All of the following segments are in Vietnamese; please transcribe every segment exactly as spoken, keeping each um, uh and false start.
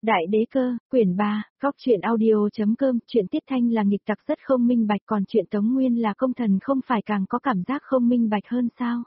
Đại đế cơ, quyển ba, góc truyện audio.com, chuyện Tiết Thanh là nghịch tặc rất không minh bạch, còn chuyện Tống Nguyên là công thần không phải càng có cảm giác không minh bạch hơn sao?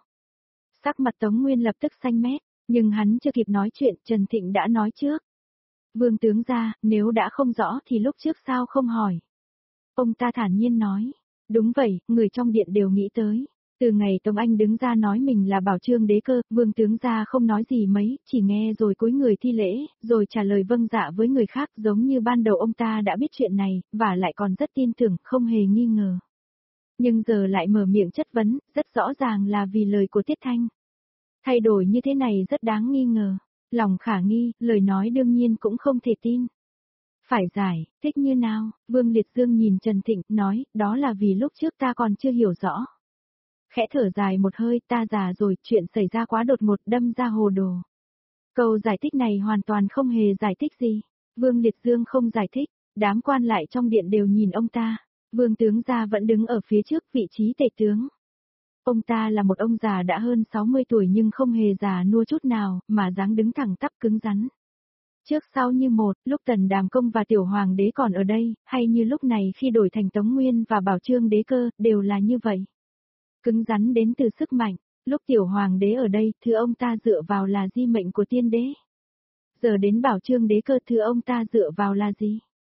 Sắc mặt Tống Nguyên lập tức xanh mét, nhưng hắn chưa kịp nói chuyện, Trần Thịnh đã nói trước. Vương tướng gia, nếu đã không rõ thì lúc trước sao không hỏi? Ông ta thản nhiên nói, đúng vậy, người trong điện đều nghĩ tới. Từ ngày Tống Anh đứng ra nói mình là bảo trương đế cơ, vương tướng gia không nói gì mấy, chỉ nghe rồi cúi người thi lễ, rồi trả lời vâng dạ với người khác, giống như ban đầu ông ta đã biết chuyện này, và lại còn rất tin tưởng, không hề nghi ngờ. Nhưng giờ lại mở miệng chất vấn, rất rõ ràng là vì lời của Tiết Thanh. Thay đổi như thế này rất đáng nghi ngờ, lòng khả nghi, lời nói đương nhiên cũng không thể tin. Phải giải, thích như nào, Vương Liệt Dương nhìn Trần Thịnh, nói, đó là vì lúc trước ta còn chưa hiểu rõ. Khẽ thở dài một hơi, ta già rồi, chuyện xảy ra quá đột ngột, đâm ra hồ đồ. Câu giải thích này hoàn toàn không hề giải thích gì. Vương Liệt Dương không giải thích, đám quan lại trong điện đều nhìn ông ta. Vương tướng gia vẫn đứng ở phía trước vị trí tể tướng. Ông ta là một ông già đã hơn sáu mươi tuổi nhưng không hề già nua chút nào, mà dáng đứng thẳng tắp cứng rắn. Trước sau như một, lúc Tần Đàm Công và Tiểu Hoàng đế còn ở đây, hay như lúc này khi đổi thành Tống Nguyên và Bảo Trương đế cơ, đều là như vậy. Cứng rắn đến từ sức mạnh, lúc Tiểu Hoàng đế ở đây, thứ ông ta dựa vào là di mệnh của tiên đế. Giờ đến Bảo Trương đế cơ, thứ ông ta dựa vào là gì?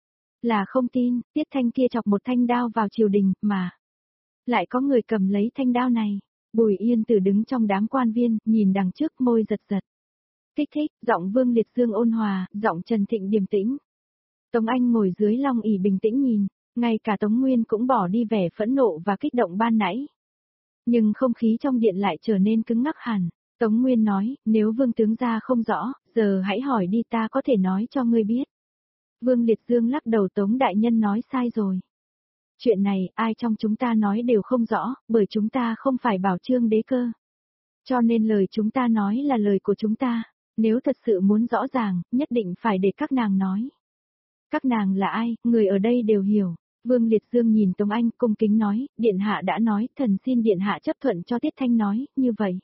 Là không tin, Tiết Thanh kia chọc một thanh đao vào triều đình, mà lại có người cầm lấy thanh đao này. Bùi Yên Tử đứng trong đám quan viên, nhìn đằng trước, môi giật giật. Kích thích, giọng Vương Liệt Dương ôn hòa, giọng Trần Thịnh điềm tĩnh. Tống Anh ngồi dưới long ỷ bình tĩnh nhìn, ngay cả Tống Nguyên cũng bỏ đi vẻ phẫn nộ và kích động ban nãy. Nhưng không khí trong điện lại trở nên cứng ngắc hẳn. Tống Nguyên nói, nếu Vương tướng gia không rõ, giờ hãy hỏi đi, ta có thể nói cho ngươi biết. Vương Liệt Dương lắc đầu, Tống đại nhân nói sai rồi. Chuyện này, ai trong chúng ta nói đều không rõ, bởi chúng ta không phải Bảo Trương đế cơ. Cho nên lời chúng ta nói là lời của chúng ta. Nếu thật sự muốn rõ ràng, nhất định phải để các nàng nói. Các nàng là ai, người ở đây đều hiểu. Vương Liệt Dương nhìn Tống Anh cung kính nói, Điện Hạ đã nói, thần xin Điện Hạ chấp thuận cho Tiết Thanh nói, như vậy.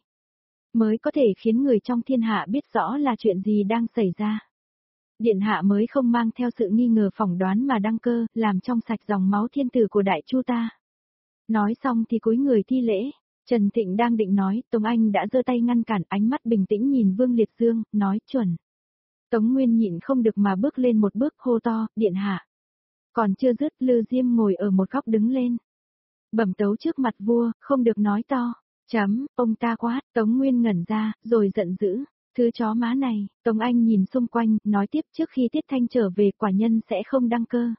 Mới có thể khiến người trong thiên hạ biết rõ là chuyện gì đang xảy ra. Điện Hạ mới không mang theo sự nghi ngờ phỏng đoán mà đăng cơ, làm trong sạch dòng máu thiên tử của Đại Chu ta. Nói xong thì cúi người thi lễ. Trần Thịnh đang định nói, Tống Anh đã giơ tay ngăn cản, ánh mắt bình tĩnh nhìn Vương Liệt Dương, nói chuẩn. Tống Nguyên nhịn không được mà bước lên một bước, hô to, Điện Hạ. Còn chưa dứt, Lư Diêm ngồi ở một góc đứng lên. Bẩm tấu trước mặt vua, không được nói to. Chấm, ông ta quát, Tống Nguyên ngẩn ra, rồi giận dữ. Thứ chó má này, Tống Anh nhìn xung quanh, nói tiếp, trước khi Tiết Thanh trở về, quả nhân sẽ không đăng cơ.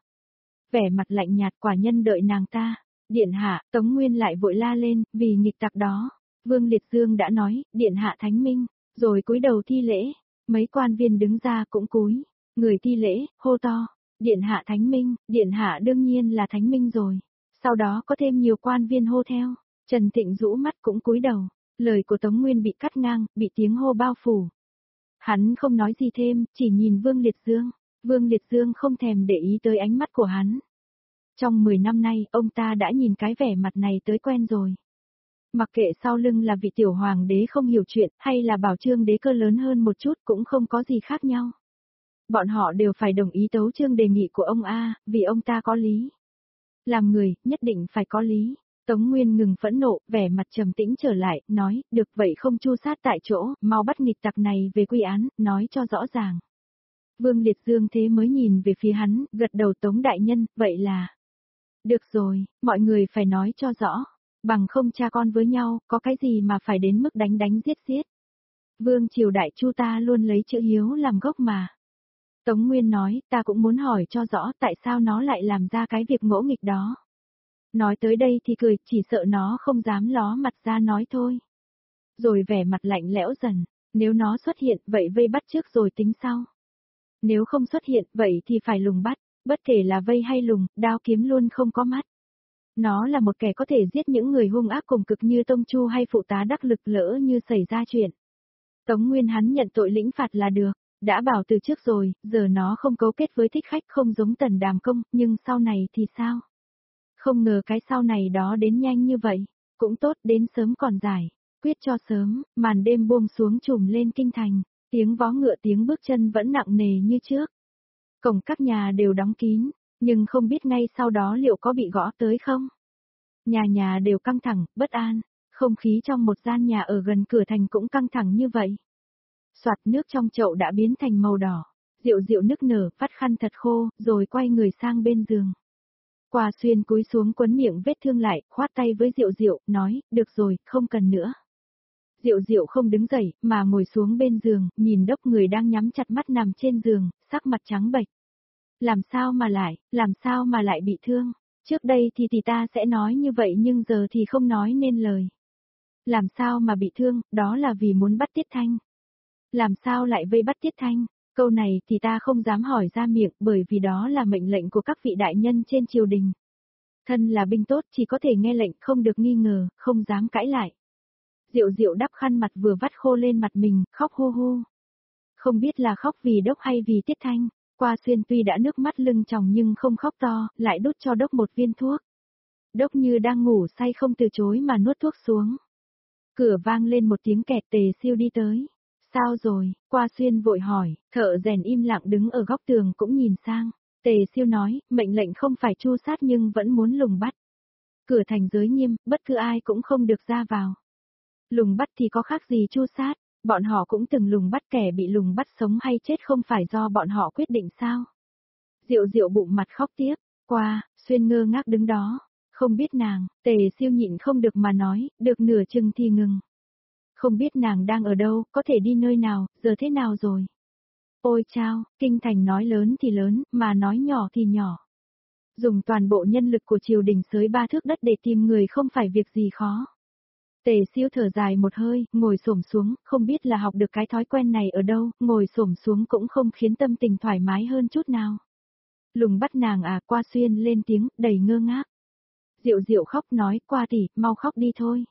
Vẻ mặt lạnh nhạt, quả nhân đợi nàng ta. Điện Hạ, Tống Nguyên lại vội la lên, vì nghịch tặc đó. Vương Liệt Dương đã nói, Điện Hạ thánh minh, rồi cúi đầu thi lễ. Mấy quan viên đứng ra cũng cúi. Người thi lễ, hô to. Điện Hạ thánh minh, Điện Hạ đương nhiên là thánh minh rồi. Sau đó có thêm nhiều quan viên hô theo. Trần Thịnh rũ mắt cũng cúi đầu. Lời của Tống Nguyên bị cắt ngang, bị tiếng hô bao phủ. Hắn không nói gì thêm, chỉ nhìn Vương Liệt Dương. Vương Liệt Dương không thèm để ý tới ánh mắt của hắn. Trong mười năm nay, ông ta đã nhìn cái vẻ mặt này tới quen rồi. Mặc kệ sau lưng là vị Tiểu Hoàng đế không hiểu chuyện, hay là Bảo Trương đế cơ lớn hơn một chút, cũng không có gì khác nhau. Bọn họ đều phải đồng ý tấu chương đề nghị của ông A, vì ông ta có lý. Làm người, nhất định phải có lý. Tống Nguyên ngừng phẫn nộ, vẻ mặt trầm tĩnh trở lại, nói, được vậy không chu sát tại chỗ, mau bắt nghịch tặc này về quy án, nói cho rõ ràng. Vương Liệt Dương thế mới nhìn về phía hắn, gật đầu, Tống đại nhân, vậy là... Được rồi, mọi người phải nói cho rõ, bằng không cha con với nhau, có cái gì mà phải đến mức đánh đánh giết giết. Vương triều Đại Chu ta luôn lấy chữ hiếu làm gốc mà. Tống Nguyên nói, ta cũng muốn hỏi cho rõ tại sao nó lại làm ra cái việc ngỗ nghịch đó. Nói tới đây thì cười, chỉ sợ nó không dám ló mặt ra nói thôi. Rồi vẻ mặt lạnh lẽo dần, nếu nó xuất hiện, vậy vây bắt trước rồi tính sau. Nếu không xuất hiện, vậy thì phải lùng bắt, bất kể là vây hay lùng, đao kiếm luôn không có mắt. Nó là một kẻ có thể giết những người hung ác cùng cực như Tông Chu hay phụ tá đắc lực, lỡ như xảy ra chuyện. Tống Nguyên hắn nhận tội lĩnh phạt là được, đã bảo từ trước rồi, giờ nó không cấu kết với thích khách không giống Tần Đàm Công, nhưng sau này thì sao? Không ngờ cái sau này đó đến nhanh như vậy, cũng tốt, đến sớm còn dài, quyết cho sớm, màn đêm buông xuống trùm lên kinh thành, tiếng vó ngựa tiếng bước chân vẫn nặng nề như trước. Cổng các nhà đều đóng kín, nhưng không biết ngay sau đó liệu có bị gõ tới không? Nhà nhà đều căng thẳng, bất an, không khí trong một gian nhà ở gần cửa thành cũng căng thẳng như vậy. Soạt, nước trong chậu đã biến thành màu đỏ, Diệu Diệu nức nở, vắt khăn thật khô, rồi quay người sang bên giường. Qua Xuyên cúi xuống quấn miệng vết thương lại, khoát tay với Diệu Diệu, nói, được rồi, không cần nữa. Diệu Diệu không đứng dậy, mà ngồi xuống bên giường, nhìn Đốc người đang nhắm chặt mắt nằm trên giường, sắc mặt trắng bệch. Làm sao mà lại, làm sao mà lại bị thương? Trước đây thì thì ta sẽ nói như vậy nhưng giờ thì không nói nên lời. Làm sao mà bị thương, đó là vì muốn bắt Tiết Thanh. Làm sao lại vây bắt Tiết Thanh? Câu này thì ta không dám hỏi ra miệng bởi vì đó là mệnh lệnh của các vị đại nhân trên triều đình. Thân là binh tốt chỉ có thể nghe lệnh không được nghi ngờ, không dám cãi lại. Diệu Diệu đắp khăn mặt vừa vắt khô lên mặt mình, khóc hu hu. Không biết là khóc vì Đốc hay vì Tiết Thanh. Qua Xuyên tuy đã nước mắt lưng tròng nhưng không khóc to, lại đút cho Đốc một viên thuốc. Đốc như đang ngủ say không từ chối mà nuốt thuốc xuống. Cửa vang lên một tiếng kẹt, Tề Siêu đi tới. Sao rồi? Qua Xuyên vội hỏi, thợ rèn im lặng đứng ở góc tường cũng nhìn sang. Tề Siêu nói, mệnh lệnh không phải tru sát nhưng vẫn muốn lùng bắt. Cửa thành giới nghiêm, bất cứ ai cũng không được ra vào. Lùng bắt thì có khác gì tru sát, bọn họ cũng từng lùng bắt, kẻ bị lùng bắt sống hay chết không phải do bọn họ quyết định sao? Diệu Diệu bụng mặt khóc tiếp, Qua Xuyên ngơ ngác đứng đó, không biết nàng. Tề Siêu nhịn không được mà nói, được nửa chừng thì ngừng. Không biết nàng đang ở đâu, có thể đi nơi nào, giờ thế nào rồi? Ôi chao, kinh thành nói lớn thì lớn, mà nói nhỏ thì nhỏ. Dùng toàn bộ nhân lực của triều đình xới ba thước đất để tìm người không phải việc gì khó. Tề Siêu thở dài một hơi, ngồi xổm xuống, không biết là học được cái thói quen này ở đâu, ngồi xổm xuống cũng không khiến tâm tình thoải mái hơn chút nào. Lùng bắt nàng à? Qua Xuyên lên tiếng, đầy ngơ ngác. Diệu Diệu khóc nói, Qua tỷ, mau khóc đi thôi.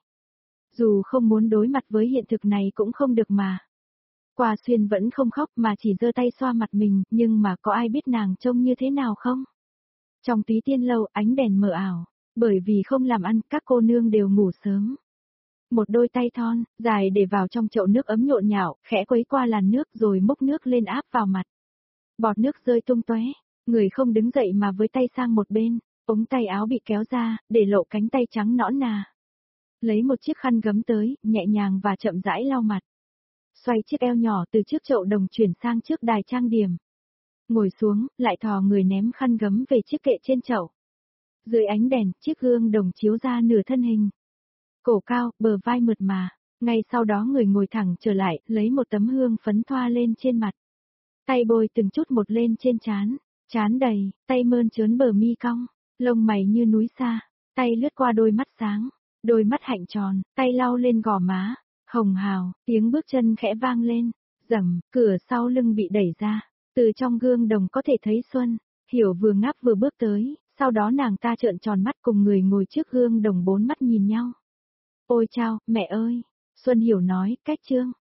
Dù không muốn đối mặt với hiện thực này cũng không được mà. Qua Xuyên vẫn không khóc mà chỉ giơ tay xoa mặt mình, nhưng mà có ai biết nàng trông như thế nào không? Trong Túy Tiên lâu ánh đèn mờ ảo, bởi vì không làm ăn, các cô nương đều ngủ sớm. Một đôi tay thon, dài để vào trong chậu nước ấm nhộn nhạo, khẽ quấy qua làn nước rồi múc nước lên áp vào mặt. Bọt nước rơi tung tóe, người không đứng dậy mà với tay sang một bên, ống tay áo bị kéo ra, để lộ cánh tay trắng nõn nà. Lấy một chiếc khăn gấm tới, nhẹ nhàng và chậm rãi lau mặt. Xoay chiếc eo nhỏ từ trước chậu đồng chuyển sang trước đài trang điểm. Ngồi xuống, lại thò người ném khăn gấm về chiếc kệ trên chậu. Dưới ánh đèn, chiếc gương đồng chiếu ra nửa thân hình. Cổ cao, bờ vai mượt mà. Ngay sau đó người ngồi thẳng trở lại, lấy một tấm hương phấn thoa lên trên mặt. Tay bôi từng chút một lên trên trán, trán đầy, tay mơn trớn bờ mi cong, lông mày như núi xa, tay lướt qua đôi mắt sáng, đôi mắt hạnh tròn, tay lau lên gò má, hồng hào, tiếng bước chân khẽ vang lên, rầm, cửa sau lưng bị đẩy ra, từ trong gương đồng có thể thấy Xuân, Hiểu vừa ngáp vừa bước tới, sau đó nàng ta trợn tròn mắt cùng người ngồi trước gương đồng bốn mắt nhìn nhau. Ôi chao, mẹ ơi, Xuân Hiểu nói, cách trương.